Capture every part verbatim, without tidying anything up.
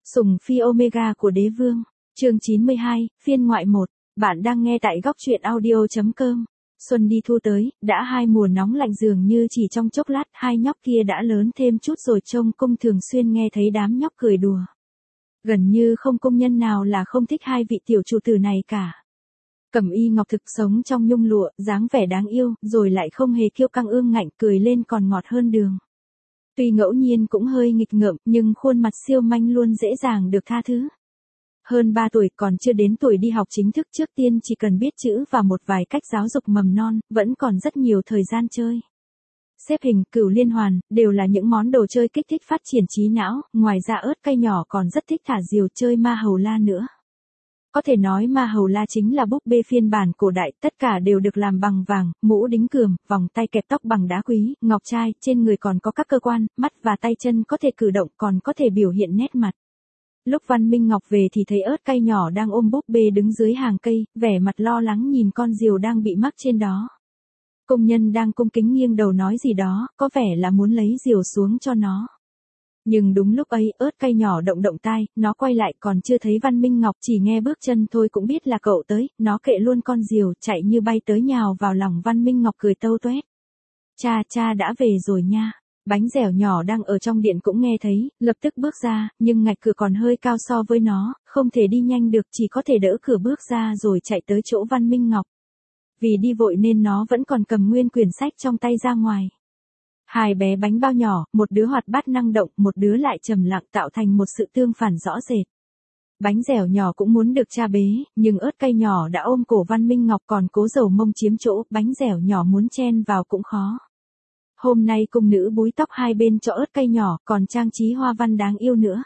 Sủng phi Omega của đế vương. Chương chín mươi hai, phiên ngoại một. Bạn đang nghe tại góc truyện audio chấm com. Xuân đi thu tới, đã hai mùa nóng lạnh dường như chỉ trong chốc lát hai nhóc kia đã lớn thêm chút rồi. Trông Cung thường xuyên nghe thấy đám nhóc cười đùa. Gần như không công nhân nào là không thích hai vị tiểu chủ tử này cả. Cẩm Y Ngọc thực sống trong nhung lụa, dáng vẻ đáng yêu, rồi lại không hề kiêu căng ương ngạnh, cười lên còn ngọt hơn đường. Tuy ngẫu nhiên cũng hơi nghịch ngợm, nhưng khuôn mặt siêu manh luôn dễ dàng được tha thứ. Hơn ba tuổi, còn chưa đến tuổi đi học chính thức, trước tiên chỉ cần biết chữ và một vài cách giáo dục mầm non, vẫn còn rất nhiều thời gian chơi. Xếp hình, cửu liên hoàn, đều là những món đồ chơi kích thích phát triển trí não, ngoài ra ớt cay nhỏ còn rất thích thả diều chơi ma hầu la nữa. Có thể nói ma hầu la chính là búp bê phiên bản cổ đại, tất cả đều được làm bằng vàng, mũ đính cườm, vòng tay kẹp tóc bằng đá quý, ngọc trai, trên người còn có các cơ quan, mắt và tay chân có thể cử động, còn có thể biểu hiện nét mặt. Lúc Văn Minh Ngọc về thì thấy ớt cay nhỏ đang ôm búp bê đứng dưới hàng cây, vẻ mặt lo lắng nhìn con diều đang bị mắc trên đó. Công nhân đang cung kính nghiêng đầu nói gì đó, có vẻ là muốn lấy diều xuống cho nó. Nhưng đúng lúc ấy, ớt cay nhỏ động động tai, nó quay lại còn chưa thấy Văn Minh Ngọc, chỉ nghe bước chân thôi cũng biết là cậu tới, nó kệ luôn con diều, chạy như bay tới nhào vào lòng Văn Minh Ngọc cười tâu toét. Cha, cha đã về rồi nha. Bánh dẻo nhỏ đang ở trong điện cũng nghe thấy, lập tức bước ra, nhưng ngạch cửa còn hơi cao so với nó, không thể đi nhanh được, chỉ có thể đỡ cửa bước ra rồi chạy tới chỗ Văn Minh Ngọc. Vì đi vội nên nó vẫn còn cầm nguyên quyển sách trong tay ra ngoài. Hai bé bánh bao nhỏ, một đứa hoạt bát năng động, một đứa lại trầm lặng, tạo thành một sự tương phản rõ rệt. Bánh dẻo nhỏ cũng muốn được cha bế, nhưng ớt cay nhỏ đã ôm cổ Văn Minh Ngọc còn cố dầu mông chiếm chỗ, bánh dẻo nhỏ muốn chen vào cũng khó. Hôm nay cung nữ búi tóc hai bên cho ớt cay nhỏ, còn trang trí hoa văn đáng yêu nữa.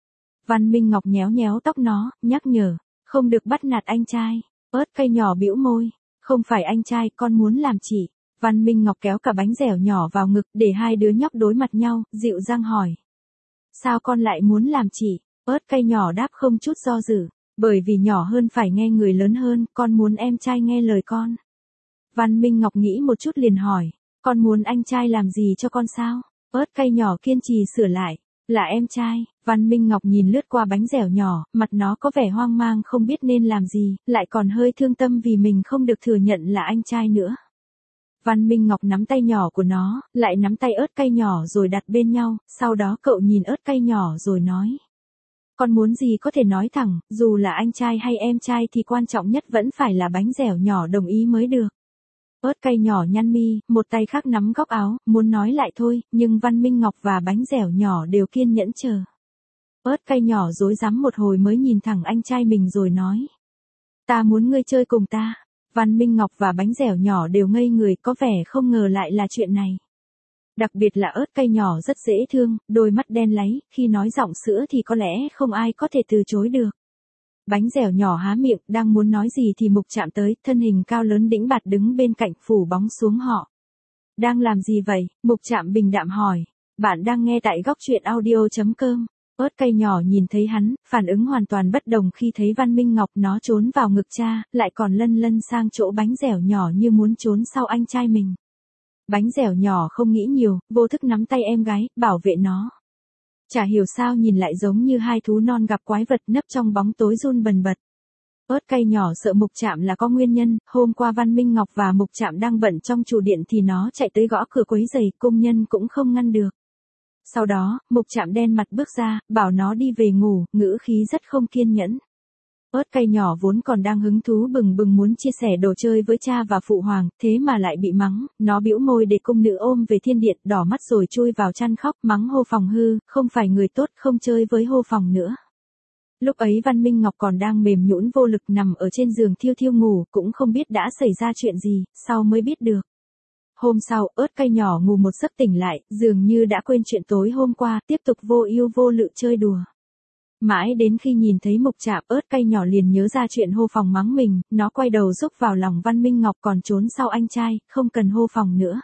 Văn Minh Ngọc nhéo nhéo tóc nó, nhắc nhở, không được bắt nạt anh trai. Ớt cay nhỏ bĩu môi, không phải anh trai, con muốn làm chị. Văn Minh Ngọc kéo cả bánh dẻo nhỏ vào ngực, để hai đứa nhóc đối mặt nhau, dịu dàng hỏi. Sao con lại muốn làm chị? Ớt cay nhỏ đáp không chút do dự, bởi vì nhỏ hơn phải nghe người lớn hơn, con muốn em trai nghe lời con. Văn Minh Ngọc nghĩ một chút liền hỏi, con muốn anh trai làm gì cho con sao? Ớt cay nhỏ kiên trì sửa lại, là em trai. Văn Minh Ngọc nhìn lướt qua bánh dẻo nhỏ, mặt nó có vẻ hoang mang không biết nên làm gì, lại còn hơi thương tâm vì mình không được thừa nhận là anh trai nữa. Văn Minh Ngọc nắm tay nhỏ của nó, lại nắm tay ớt cay nhỏ rồi đặt bên nhau, sau đó cậu nhìn ớt cay nhỏ rồi nói. Con muốn gì có thể nói thẳng, dù là anh trai hay em trai thì quan trọng nhất vẫn phải là bánh dẻo nhỏ đồng ý mới được. Ớt cay nhỏ nhăn mi, một tay khác nắm góc áo, muốn nói lại thôi, nhưng Văn Minh Ngọc và bánh dẻo nhỏ đều kiên nhẫn chờ. Ớt cay nhỏ rối rắm một hồi mới nhìn thẳng anh trai mình rồi nói. Ta muốn ngươi chơi cùng ta. Văn Minh Ngọc và bánh dẻo nhỏ đều ngây người, có vẻ không ngờ lại là chuyện này. Đặc biệt là ớt cay nhỏ rất dễ thương, đôi mắt đen láy, khi nói giọng sữa thì có lẽ không ai có thể từ chối được. Bánh dẻo nhỏ há miệng, đang muốn nói gì thì Mục Trạm tới, thân hình cao lớn đĩnh bạt đứng bên cạnh phủ bóng xuống họ. Đang làm gì vậy? Mục Trạm bình đạm hỏi. Bạn đang nghe tại góc truyện audio chấm com. Ớt cay nhỏ nhìn thấy hắn, phản ứng hoàn toàn bất đồng khi thấy Văn Minh Ngọc, nó trốn vào ngực cha, lại còn lân lân sang chỗ bánh dẻo nhỏ như muốn trốn sau anh trai mình. Bánh dẻo nhỏ không nghĩ nhiều, vô thức nắm tay em gái, bảo vệ nó. Chả hiểu sao nhìn lại giống như hai thú non gặp quái vật nấp trong bóng tối run bần bật. Ớt cay nhỏ sợ Mục Trạm là có nguyên nhân, hôm qua Văn Minh Ngọc và Mục Trạm đang bận trong chủ điện thì nó chạy tới gõ cửa quấy rầy, công nhân cũng không ngăn được. Sau đó, Mục Trạm đen mặt bước ra, bảo nó đi về ngủ, ngữ khí rất không kiên nhẫn. Ớt cay nhỏ vốn còn đang hứng thú bừng bừng muốn chia sẻ đồ chơi với cha và phụ hoàng, thế mà lại bị mắng, nó bĩu môi để cung nữ ôm về thiên điện, đỏ mắt rồi chui vào chăn khóc, mắng Hô Phòng hư, không phải người tốt, không chơi với Hô Phòng nữa. Lúc ấy Văn Minh Ngọc còn đang mềm nhũn vô lực nằm ở trên giường thiêu thiêu ngủ, cũng không biết đã xảy ra chuyện gì, sau mới biết được. Hôm sau, ớt cay nhỏ ngủ một giấc tỉnh lại, dường như đã quên chuyện tối hôm qua, tiếp tục vô ưu vô lự chơi đùa. Mãi đến khi nhìn thấy Mục Trạm, ớt cay nhỏ liền nhớ ra chuyện Hô Phòng mắng mình, nó quay đầu rúc vào lòng Văn Minh Ngọc còn trốn sau anh trai, không cần Hô Phòng nữa.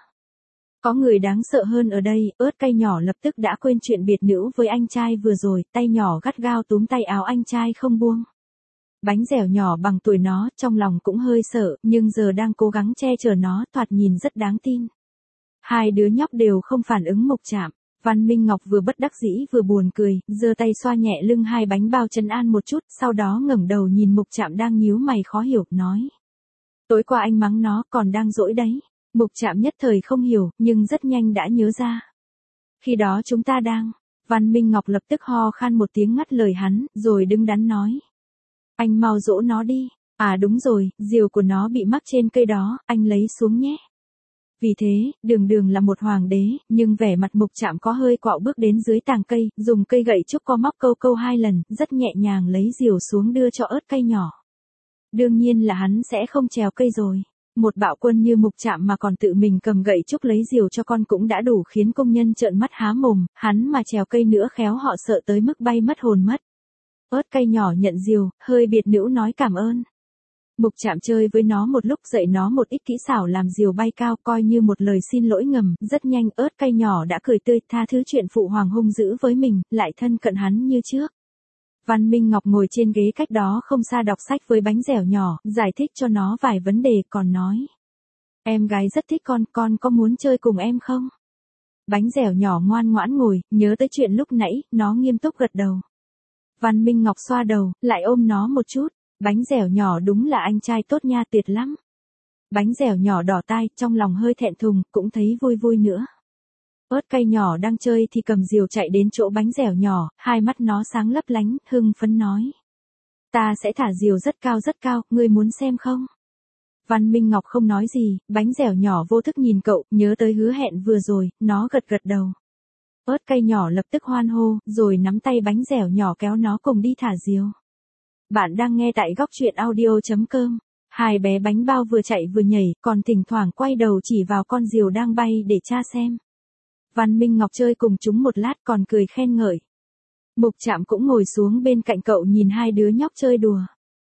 Có người đáng sợ hơn ở đây, ớt cay nhỏ lập tức đã quên chuyện biệt nữ với anh trai vừa rồi, tay nhỏ gắt gao túm tay áo anh trai không buông. Bánh dẻo nhỏ bằng tuổi nó, trong lòng cũng hơi sợ, nhưng giờ đang cố gắng che chở nó, thoạt nhìn rất đáng tin. Hai đứa nhóc đều không phản ứng Mục Trạm. Văn Minh Ngọc vừa bất đắc dĩ vừa buồn cười, giơ tay xoa nhẹ lưng hai bánh bao trấn an một chút, sau đó ngẩng đầu nhìn Mục Trạm đang nhíu mày khó hiểu, nói. Tối qua anh mắng nó còn đang dỗi đấy. Mục Trạm nhất thời không hiểu, nhưng rất nhanh đã nhớ ra. Khi đó chúng ta đang, Văn Minh Ngọc lập tức ho khan một tiếng ngắt lời hắn, rồi đứng đắn nói. Anh mau dỗ nó đi. À đúng rồi, diều của nó bị mắc trên cây đó, anh lấy xuống nhé. Vì thế, Đường Đường là một hoàng đế, nhưng vẻ mặt Mục Trạm có hơi quạo bước đến dưới tàng cây, dùng cây gậy trúc co móc câu câu hai lần, rất nhẹ nhàng lấy diều xuống đưa cho ớt cây nhỏ. Đương nhiên là hắn sẽ không trèo cây rồi. Một bạo quân như Mục Trạm mà còn tự mình cầm gậy trúc lấy diều cho con cũng đã đủ khiến công nhân trợn mắt há mồm, hắn mà trèo cây nữa khéo họ sợ tới mức bay mất hồn mất. Ớt cây nhỏ nhận diều, hơi biệt nữ nói cảm ơn. Mục Trạm chơi với nó một lúc, dạy nó một ít kỹ xảo làm diều bay cao, coi như một lời xin lỗi ngầm, rất nhanh ớt cây nhỏ đã cười tươi tha thứ chuyện phụ hoàng hung dữ với mình, lại thân cận hắn như trước. Văn Minh Ngọc ngồi trên ghế cách đó không xa đọc sách với bánh dẻo nhỏ, giải thích cho nó vài vấn đề, còn nói. Em gái rất thích con, con có muốn chơi cùng em không? Bánh dẻo nhỏ ngoan ngoãn ngồi, nhớ tới chuyện lúc nãy, nó nghiêm túc gật đầu. Văn Minh Ngọc xoa đầu, lại ôm nó một chút. Bánh dẻo nhỏ đúng là anh trai tốt nha, tuyệt lắm. Bánh dẻo nhỏ đỏ tai, trong lòng hơi thẹn thùng, cũng thấy vui vui nữa. Ớt cây nhỏ đang chơi thì cầm diều chạy đến chỗ bánh dẻo nhỏ, hai mắt nó sáng lấp lánh, hưng phấn nói. Ta sẽ thả diều rất cao rất cao, ngươi muốn xem không? Văn Minh Ngọc không nói gì, bánh dẻo nhỏ vô thức nhìn cậu, nhớ tới hứa hẹn vừa rồi, nó gật gật đầu. Ớt cây nhỏ lập tức hoan hô, rồi nắm tay bánh dẻo nhỏ kéo nó cùng đi thả diều. Bạn đang nghe tại góc truyện audio chấm com. Hai bé bánh bao vừa chạy vừa nhảy, còn thỉnh thoảng quay đầu chỉ vào con diều đang bay để tra xem. Văn Minh Ngọc chơi cùng chúng một lát còn cười khen ngợi. Mục Trạm cũng ngồi xuống bên cạnh cậu nhìn hai đứa nhóc chơi đùa.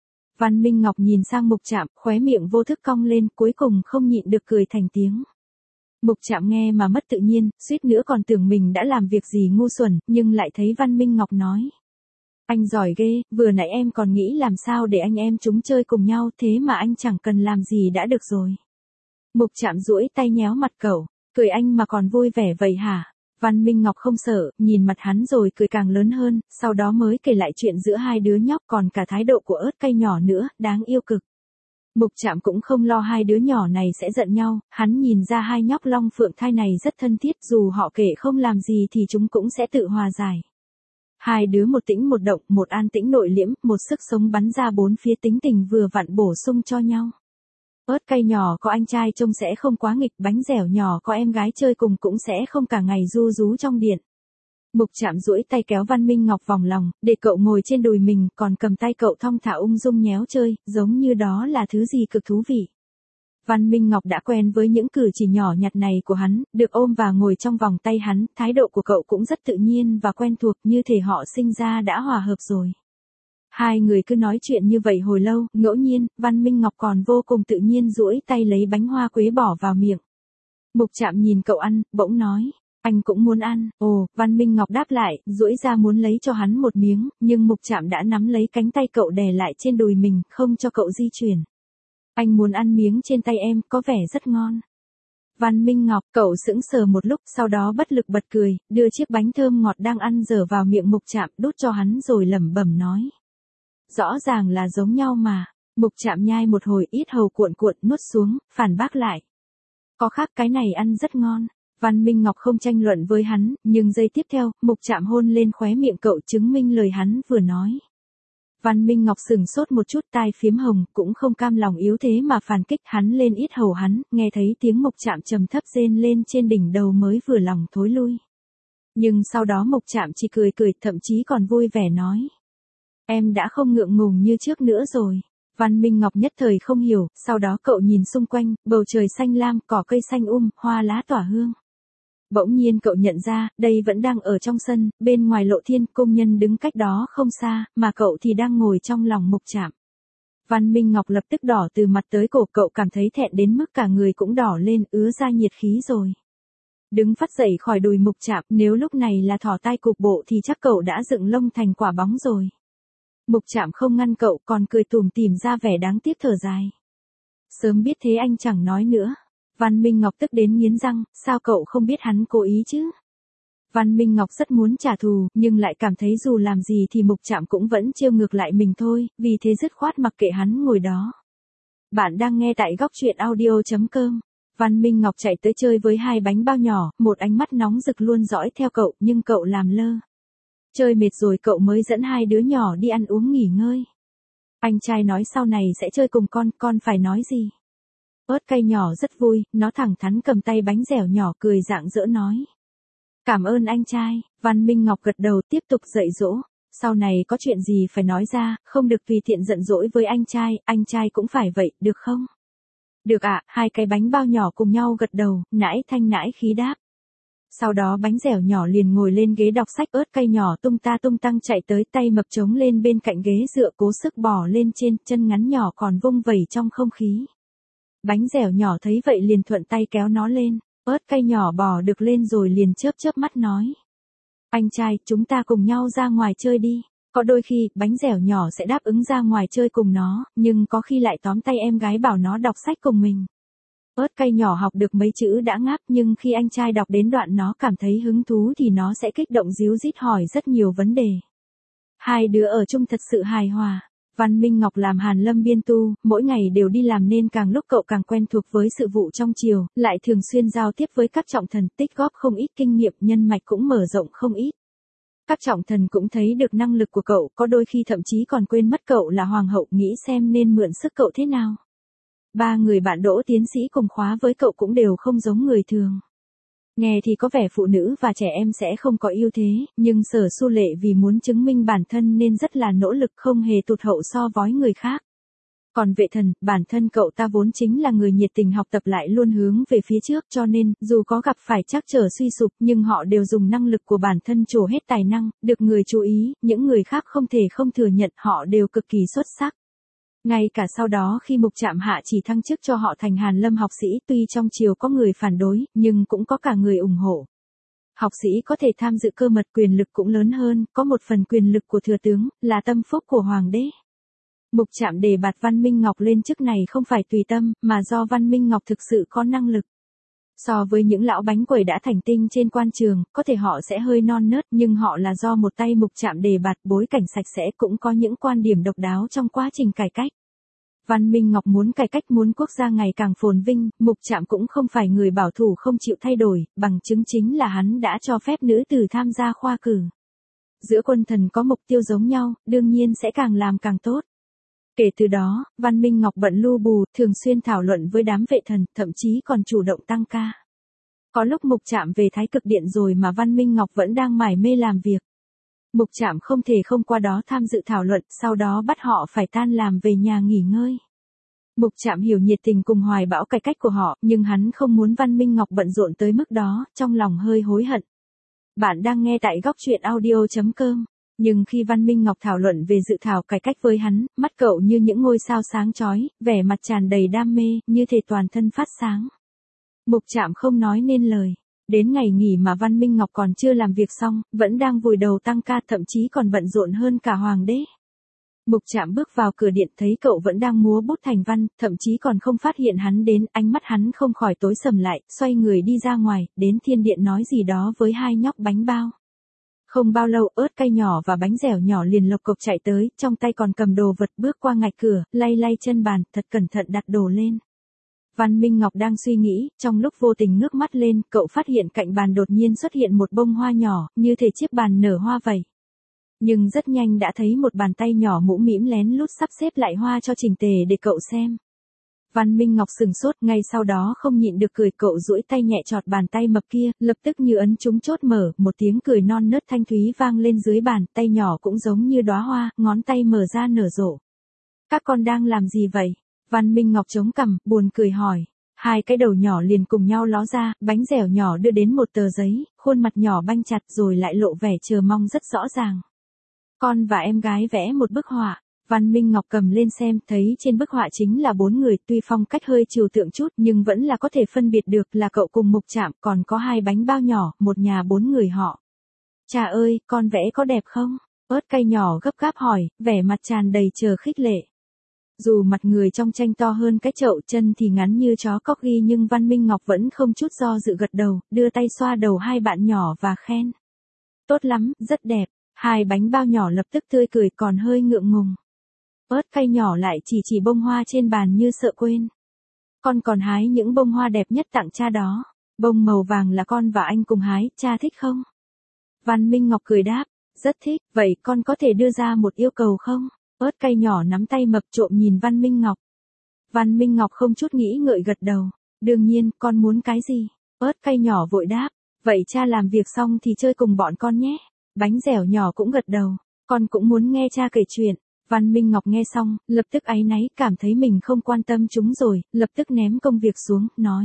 Văn Minh Ngọc nhìn sang Mục Trạm, khóe miệng vô thức cong lên, cuối cùng không nhịn được cười thành tiếng. Mục Trạm nghe mà mất tự nhiên, suýt nữa còn tưởng mình đã làm việc gì ngu xuẩn, nhưng lại thấy Văn Minh Ngọc nói. Anh giỏi ghê, vừa nãy em còn nghĩ làm sao để anh em chúng chơi cùng nhau, thế mà anh chẳng cần làm gì đã được rồi. Mục Trạm duỗi tay nhéo mặt cậu, cười anh mà còn vui vẻ vậy hả? Văn Minh Ngọc không sợ, nhìn mặt hắn rồi cười càng lớn hơn, sau đó mới kể lại chuyện giữa hai đứa nhóc, còn cả thái độ của ớt cây nhỏ nữa, đáng yêu cực. Mục Trạm cũng không lo hai đứa nhỏ này sẽ giận nhau, hắn nhìn ra hai nhóc long phượng thai này rất thân thiết, dù họ kể không làm gì thì chúng cũng sẽ tự hòa giải. Hai đứa một tĩnh một động, một an tĩnh nội liễm, một sức sống bắn ra bốn phía, tính tình vừa vặn bổ sung cho nhau. Ớt cây nhỏ có anh trai trông sẽ không quá nghịch, bánh dẻo nhỏ có em gái chơi cùng cũng sẽ không cả ngày ru rú trong điện. Mục Trạm duỗi tay kéo Văn Minh Ngọc vòng lòng, để cậu ngồi trên đùi mình, còn cầm tay cậu thong thả ung dung nhéo chơi, giống như đó là thứ gì cực thú vị. Văn Minh Ngọc đã quen với những cử chỉ nhỏ nhặt này của hắn, được ôm và ngồi trong vòng tay hắn, thái độ của cậu cũng rất tự nhiên và quen thuộc, như thể họ sinh ra đã hòa hợp rồi. Hai người cứ nói chuyện như vậy hồi lâu, ngẫu nhiên, Văn Minh Ngọc còn vô cùng tự nhiên duỗi tay lấy bánh hoa quế bỏ vào miệng. Mục Trạm nhìn cậu ăn, bỗng nói, anh cũng muốn ăn. Ồ, Văn Minh Ngọc đáp lại, duỗi ra muốn lấy cho hắn một miếng, nhưng Mục Trạm đã nắm lấy cánh tay cậu đè lại trên đùi mình, không cho cậu di chuyển. Anh muốn ăn miếng trên tay em, có vẻ rất ngon. Văn Minh Ngọc, cậu sững sờ một lúc, sau đó bất lực bật cười, đưa chiếc bánh thơm ngọt đang ăn dở vào miệng Mục Trạm, đút cho hắn rồi lẩm bẩm nói. Rõ ràng là giống nhau mà. Mục Trạm nhai một hồi, ít hầu cuộn cuộn nuốt xuống, phản bác lại. Có khác, cái này ăn rất ngon. Văn Minh Ngọc không tranh luận với hắn, nhưng giây tiếp theo, Mục Trạm hôn lên khóe miệng cậu chứng minh lời hắn vừa nói. Văn Minh Ngọc sừng sốt một chút, tai phiếm hồng, cũng không cam lòng yếu thế mà phản kích, hắn lên ít hầu hắn, nghe thấy tiếng Mục Trạm trầm thấp rên lên trên đỉnh đầu mới vừa lòng thối lui. Nhưng sau đó Mục Trạm chỉ cười cười, thậm chí còn vui vẻ nói. Em đã không ngượng ngùng như trước nữa rồi. Văn Minh Ngọc nhất thời không hiểu, sau đó cậu nhìn xung quanh, bầu trời xanh lam, cỏ cây xanh um, hoa lá tỏa hương. Bỗng nhiên cậu nhận ra, đây vẫn đang ở trong sân, bên ngoài Lộ Thiên, công nhân đứng cách đó không xa, mà cậu thì đang ngồi trong lòng Mục Trạm. Văn Minh Ngọc lập tức đỏ từ mặt tới cổ, cậu cảm thấy thẹn đến mức cả người cũng đỏ lên, ứa ra nhiệt khí rồi. Đứng phát dậy khỏi đùi Mục Trạm, nếu lúc này là thỏ tai cục bộ thì chắc cậu đã dựng lông thành quả bóng rồi. Mục Trạm không ngăn cậu, còn cười tủm tỉm ra vẻ đáng tiếc thở dài. Sớm biết thế anh chẳng nói nữa. Văn Minh Ngọc tức đến nghiến răng, sao cậu không biết hắn cố ý chứ? Văn Minh Ngọc rất muốn trả thù, nhưng lại cảm thấy dù làm gì thì Mục Trạm cũng vẫn trêu ngược lại mình thôi, vì thế dứt khoát mặc kệ hắn ngồi đó. Bạn đang nghe tại góc truyện audio chấm com. Văn Minh Ngọc chạy tới chơi với hai bánh bao nhỏ, một ánh mắt nóng rực luôn dõi theo cậu, nhưng cậu làm lơ. Chơi mệt rồi cậu mới dẫn hai đứa nhỏ đi ăn uống nghỉ ngơi. Anh trai nói sau này sẽ chơi cùng con, con phải nói gì? Ớt cay nhỏ rất vui, nó thẳng thắn cầm tay bánh dẻo nhỏ cười rạng rỡ nói. Cảm ơn anh trai, Văn Minh Ngọc gật đầu tiếp tục dạy dỗ. Sau này có chuyện gì phải nói ra, không được tùy tiện giận dỗi với anh trai, anh trai cũng phải vậy, được không? Được ạ, à, hai cái bánh bao nhỏ cùng nhau gật đầu, nãi thanh nãi khí đáp. Sau đó bánh dẻo nhỏ liền ngồi lên ghế đọc sách, ớt cay nhỏ tung ta tung tăng chạy tới, tay mập trống lên bên cạnh ghế dựa cố sức bò lên trên, chân ngắn nhỏ còn vung vẩy trong không khí. Bánh dẻo nhỏ thấy vậy liền thuận tay kéo nó lên, ớt cay nhỏ bò được lên rồi liền chớp chớp mắt nói. Anh trai, chúng ta cùng nhau ra ngoài chơi đi. Có đôi khi, bánh dẻo nhỏ sẽ đáp ứng ra ngoài chơi cùng nó, nhưng có khi lại tóm tay em gái bảo nó đọc sách cùng mình. Ớt cay nhỏ học được mấy chữ đã ngáp, nhưng khi anh trai đọc đến đoạn nó cảm thấy hứng thú thì nó sẽ kích động díu dít hỏi rất nhiều vấn đề. Hai đứa ở chung thật sự hài hòa. Văn Minh Ngọc làm Hàn Lâm biên tu, mỗi ngày đều đi làm nên càng lúc cậu càng quen thuộc với sự vụ trong triều, lại thường xuyên giao tiếp với các trọng thần, tích góp không ít kinh nghiệm, nhân mạch cũng mở rộng không ít. Các trọng thần cũng thấy được năng lực của cậu, có đôi khi thậm chí còn quên mất cậu là hoàng hậu, nghĩ xem nên mượn sức cậu thế nào. Ba người bạn đỗ tiến sĩ cùng khóa với cậu cũng đều không giống người thường. Nghe thì có vẻ phụ nữ và trẻ em sẽ không có ưu thế, nhưng Sở Xu Lệ vì muốn chứng minh bản thân nên rất là nỗ lực, không hề tụt hậu so với người khác. Còn Vệ Thần, bản thân cậu ta vốn chính là người nhiệt tình học tập lại luôn hướng về phía trước, cho nên, dù có gặp phải trắc trở suy sụp nhưng họ đều dùng năng lực của bản thân trổ hết tài năng, được người chú ý, những người khác không thể không thừa nhận họ đều cực kỳ xuất sắc. Ngay cả sau đó khi Mục Trạm hạ chỉ thăng chức cho họ thành Hàn Lâm học sĩ, tuy trong triều có người phản đối, nhưng cũng có cả người ủng hộ. Học sĩ có thể tham dự cơ mật, quyền lực cũng lớn hơn, có một phần quyền lực của thừa tướng, là tâm phúc của hoàng đế. Mục Trạm đề bạt Văn Minh Ngọc lên chức này không phải tùy tâm, mà do Văn Minh Ngọc thực sự có năng lực. So với những lão bánh quẩy đã thành tinh trên quan trường, có thể họ sẽ hơi non nớt, nhưng họ là do một tay Mục Trạm đề bạt, bối cảnh sạch sẽ, cũng có những quan điểm độc đáo trong quá trình cải cách. Văn Minh Ngọc muốn cải cách, muốn quốc gia ngày càng phồn vinh, Mục Trạm cũng không phải người bảo thủ không chịu thay đổi, bằng chứng chính là hắn đã cho phép nữ tử tham gia khoa cử. Giữa quân thần có mục tiêu giống nhau, đương nhiên sẽ càng làm càng tốt. Kể từ đó, Văn Minh Ngọc bận lu bù, thường xuyên thảo luận với đám vệ thần, thậm chí còn chủ động tăng ca. Có lúc Mục Trạm về Thái Cực Điện rồi mà Văn Minh Ngọc vẫn đang mải mê làm việc. Mục Trạm không thể không qua đó tham dự thảo luận, sau đó bắt họ phải tan làm về nhà nghỉ ngơi. Mục Trạm hiểu nhiệt tình cùng hoài bão cải cách của họ, nhưng hắn không muốn Văn Minh Ngọc bận rộn tới mức đó, trong lòng hơi hối hận. Bạn đang nghe tại góc truyện audio chấm com. Nhưng khi Văn Minh Ngọc thảo luận về dự thảo cải cách với hắn, mắt cậu như những ngôi sao sáng chói, vẻ mặt tràn đầy đam mê, như thể toàn thân phát sáng. Mục Trạm không nói nên lời. Đến ngày nghỉ mà Văn Minh Ngọc còn chưa làm việc xong, vẫn đang vùi đầu tăng ca, thậm chí còn bận rộn hơn cả hoàng đế. Mục Trạm bước vào cửa điện thấy cậu vẫn đang múa bút thành văn, thậm chí còn không phát hiện hắn đến, ánh mắt hắn không khỏi tối sầm lại, xoay người đi ra ngoài, đến thiên điện nói gì đó với hai nhóc bánh bao. Không bao lâu, ớt cay nhỏ và bánh dẻo nhỏ liền lộc cộc chạy tới, trong tay còn cầm đồ vật, bước qua ngạch cửa, lay lay chân bàn, thật cẩn thận đặt đồ lên. Văn Minh Ngọc đang suy nghĩ, trong lúc vô tình ngước mắt lên, cậu phát hiện cạnh bàn đột nhiên xuất hiện một bông hoa nhỏ, như thể chiếc bàn nở hoa vậy. Nhưng rất nhanh đã thấy một bàn tay nhỏ mũm mĩm lén lút sắp xếp lại hoa cho chỉnh tề để cậu xem. Văn Minh Ngọc sừng sốt, ngay sau đó không nhịn được cười, cậu duỗi tay nhẹ chọt bàn tay mập kia, lập tức như ấn trúng chốt mở, một tiếng cười non nớt thanh thúy vang lên dưới bàn, tay nhỏ cũng giống như đóa hoa, ngón tay mở ra nở rộ. Các con đang làm gì vậy? Văn Minh Ngọc chống cằm, buồn cười hỏi. Hai cái đầu nhỏ liền cùng nhau ló ra, bánh dẻo nhỏ đưa đến một tờ giấy, khuôn mặt nhỏ banh chặt rồi lại lộ vẻ chờ mong rất rõ ràng. Con và em gái vẽ một bức họa. Văn Minh Ngọc cầm lên xem, thấy trên bức họa chính là bốn người, tuy phong cách hơi trừu tượng chút nhưng vẫn là có thể phân biệt được là cậu cùng Mục Trạm, còn có hai bánh bao nhỏ, một nhà bốn người họ. Cha ơi, con vẽ có đẹp không? Ớt cay nhỏ gấp gáp hỏi, vẻ mặt tràn đầy chờ khích lệ. Dù mặt người trong tranh to hơn cái chậu, chân thì ngắn như chó corgi, nhưng Văn Minh Ngọc vẫn không chút do dự gật đầu, đưa tay xoa đầu hai bạn nhỏ và khen. Tốt lắm, rất đẹp. Hai bánh bao nhỏ lập tức tươi cười còn hơi ngượng ngùng. Ớt cay nhỏ lại chỉ chỉ bông hoa trên bàn như sợ quên. Con còn hái những bông hoa đẹp nhất tặng cha đó. Bông màu vàng là con và anh cùng hái, cha thích không? Văn Minh Ngọc cười đáp, rất thích, vậy con có thể đưa ra một yêu cầu không? Ớt cay nhỏ nắm tay mập trộm nhìn Văn Minh Ngọc. Văn Minh Ngọc không chút nghĩ ngợi gật đầu. Đương nhiên, con muốn cái gì? Ớt cay nhỏ vội đáp, vậy cha làm việc xong thì chơi cùng bọn con nhé. Bánh dẻo nhỏ cũng gật đầu, con cũng muốn nghe cha kể chuyện. Văn Minh Ngọc nghe xong, lập tức áy náy, cảm thấy mình không quan tâm chúng rồi, lập tức ném công việc xuống, nói.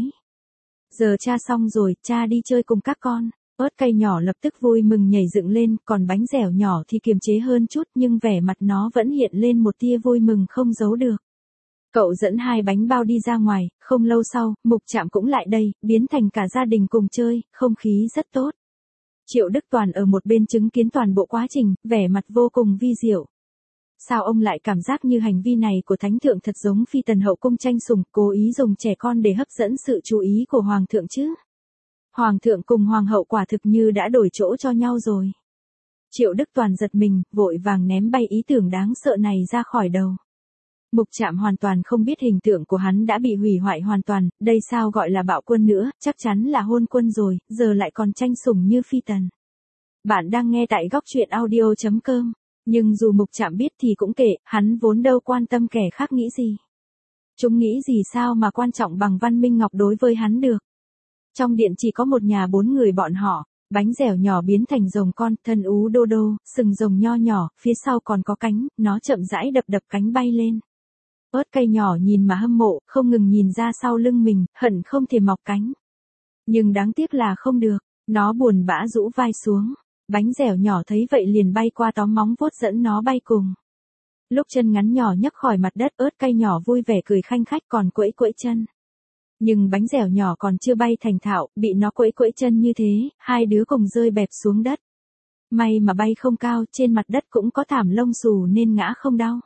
Giờ cha xong rồi, cha đi chơi cùng các con. Ớt cay nhỏ lập tức vui mừng nhảy dựng lên, còn bánh dẻo nhỏ thì kiềm chế hơn chút nhưng vẻ mặt nó vẫn hiện lên một tia vui mừng không giấu được. Cậu dẫn hai bánh bao đi ra ngoài, không lâu sau, Mục Trạm cũng lại đây, biến thành cả gia đình cùng chơi, không khí rất tốt. Triệu Đức Toàn ở một bên chứng kiến toàn bộ quá trình, vẻ mặt vô cùng vi diệu. Sao ông lại cảm giác như hành vi này của thánh thượng thật giống phi tần hậu cung tranh sủng, cố ý dùng trẻ con để hấp dẫn sự chú ý của hoàng thượng chứ? Hoàng thượng cùng hoàng hậu quả thực như đã đổi chỗ cho nhau rồi. Triệu Đức Toàn giật mình, vội vàng ném bay ý tưởng đáng sợ này ra khỏi đầu. Mục Trạm hoàn toàn không biết hình tượng của hắn đã bị hủy hoại hoàn toàn, đây sao gọi là bạo quân nữa, chắc chắn là hôn quân rồi, giờ lại còn tranh sủng như phi tần. Bạn đang nghe tại góc truyện audio chấm com, nhưng dù Mục Trạm biết thì cũng kệ, hắn vốn đâu quan tâm kẻ khác nghĩ gì. Chúng nghĩ gì sao mà quan trọng bằng Văn Minh Ngọc đối với hắn được. Trong điện chỉ có một nhà bốn người bọn họ, bánh dẻo nhỏ biến thành rồng con, thân ú đô đô, sừng rồng nho nhỏ, phía sau còn có cánh, nó chậm rãi đập đập cánh bay lên. Ớt cay nhỏ nhìn mà hâm mộ, không ngừng nhìn ra sau lưng mình, hận không thể mọc cánh. Nhưng đáng tiếc là không được, nó buồn bã rũ vai xuống. Bánh dẻo nhỏ thấy vậy liền bay qua tóm móng vuốt dẫn nó bay cùng. Lúc chân ngắn nhỏ nhấc khỏi mặt đất, ớt cay nhỏ vui vẻ cười khanh khách còn quẫy quẫy chân. Nhưng bánh dẻo nhỏ còn chưa bay thành thạo, bị nó quẫy quẫy chân như thế, hai đứa cùng rơi bẹp xuống đất. May mà bay không cao, trên mặt đất cũng có thảm lông xù nên ngã không đau.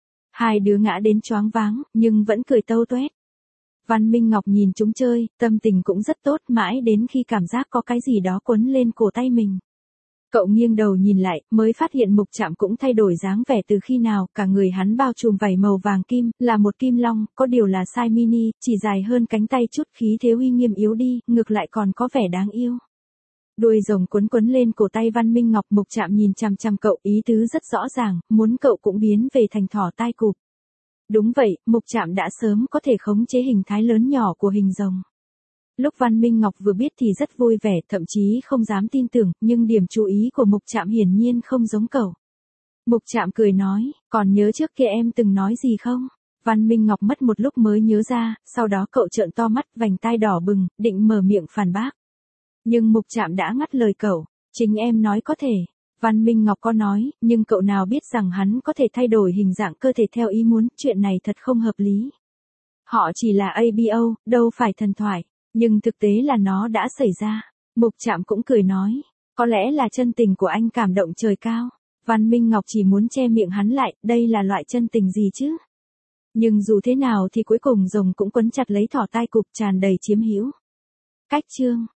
Hai đứa ngã đến choáng váng, nhưng vẫn cười tâu tuét. Văn Minh Ngọc nhìn chúng chơi, tâm tình cũng rất tốt mãi đến khi cảm giác có cái gì đó quấn lên cổ tay mình. Cậu nghiêng đầu nhìn lại, mới phát hiện Mục Trạm cũng thay đổi dáng vẻ từ khi nào, cả người hắn bao trùm vảy màu vàng kim, là một kim long, có điều là size mini, chỉ dài hơn cánh tay chút, khí thế uy nghiêm yếu đi, ngược lại còn có vẻ đáng yêu. Đuôi rồng quấn quấn lên cổ tay Văn Minh Ngọc, Mục Trạm nhìn chằm chằm cậu, ý tứ rất rõ ràng, muốn cậu cũng biến về thành thỏ tai cụp. Đúng vậy, Mục Trạm đã sớm có thể khống chế hình thái lớn nhỏ của hình rồng. Lúc Văn Minh Ngọc vừa biết thì rất vui vẻ, thậm chí không dám tin tưởng, nhưng điểm chú ý của Mục Trạm hiển nhiên không giống cậu. Mục Trạm cười nói, còn nhớ trước kia em từng nói gì không? Văn Minh Ngọc mất một lúc mới nhớ ra, sau đó cậu trợn to mắt, vành tai đỏ bừng, định mở miệng phản bác. Nhưng Mục Trạm đã ngắt lời cậu, chính em nói có thể. Văn Minh Ngọc có nói, nhưng cậu nào biết rằng hắn có thể thay đổi hình dạng cơ thể theo ý muốn, chuyện này thật không hợp lý. Họ chỉ là a bê o, đâu phải thần thoại. Nhưng thực tế là nó đã xảy ra. Mục Trạm cũng cười nói, có lẽ là chân tình của anh cảm động trời cao. Văn Minh Ngọc chỉ muốn che miệng hắn lại, đây là loại chân tình gì chứ? Nhưng dù thế nào thì cuối cùng rồng cũng quấn chặt lấy thỏ tai cụp tràn đầy chiếm hữu. Cách chương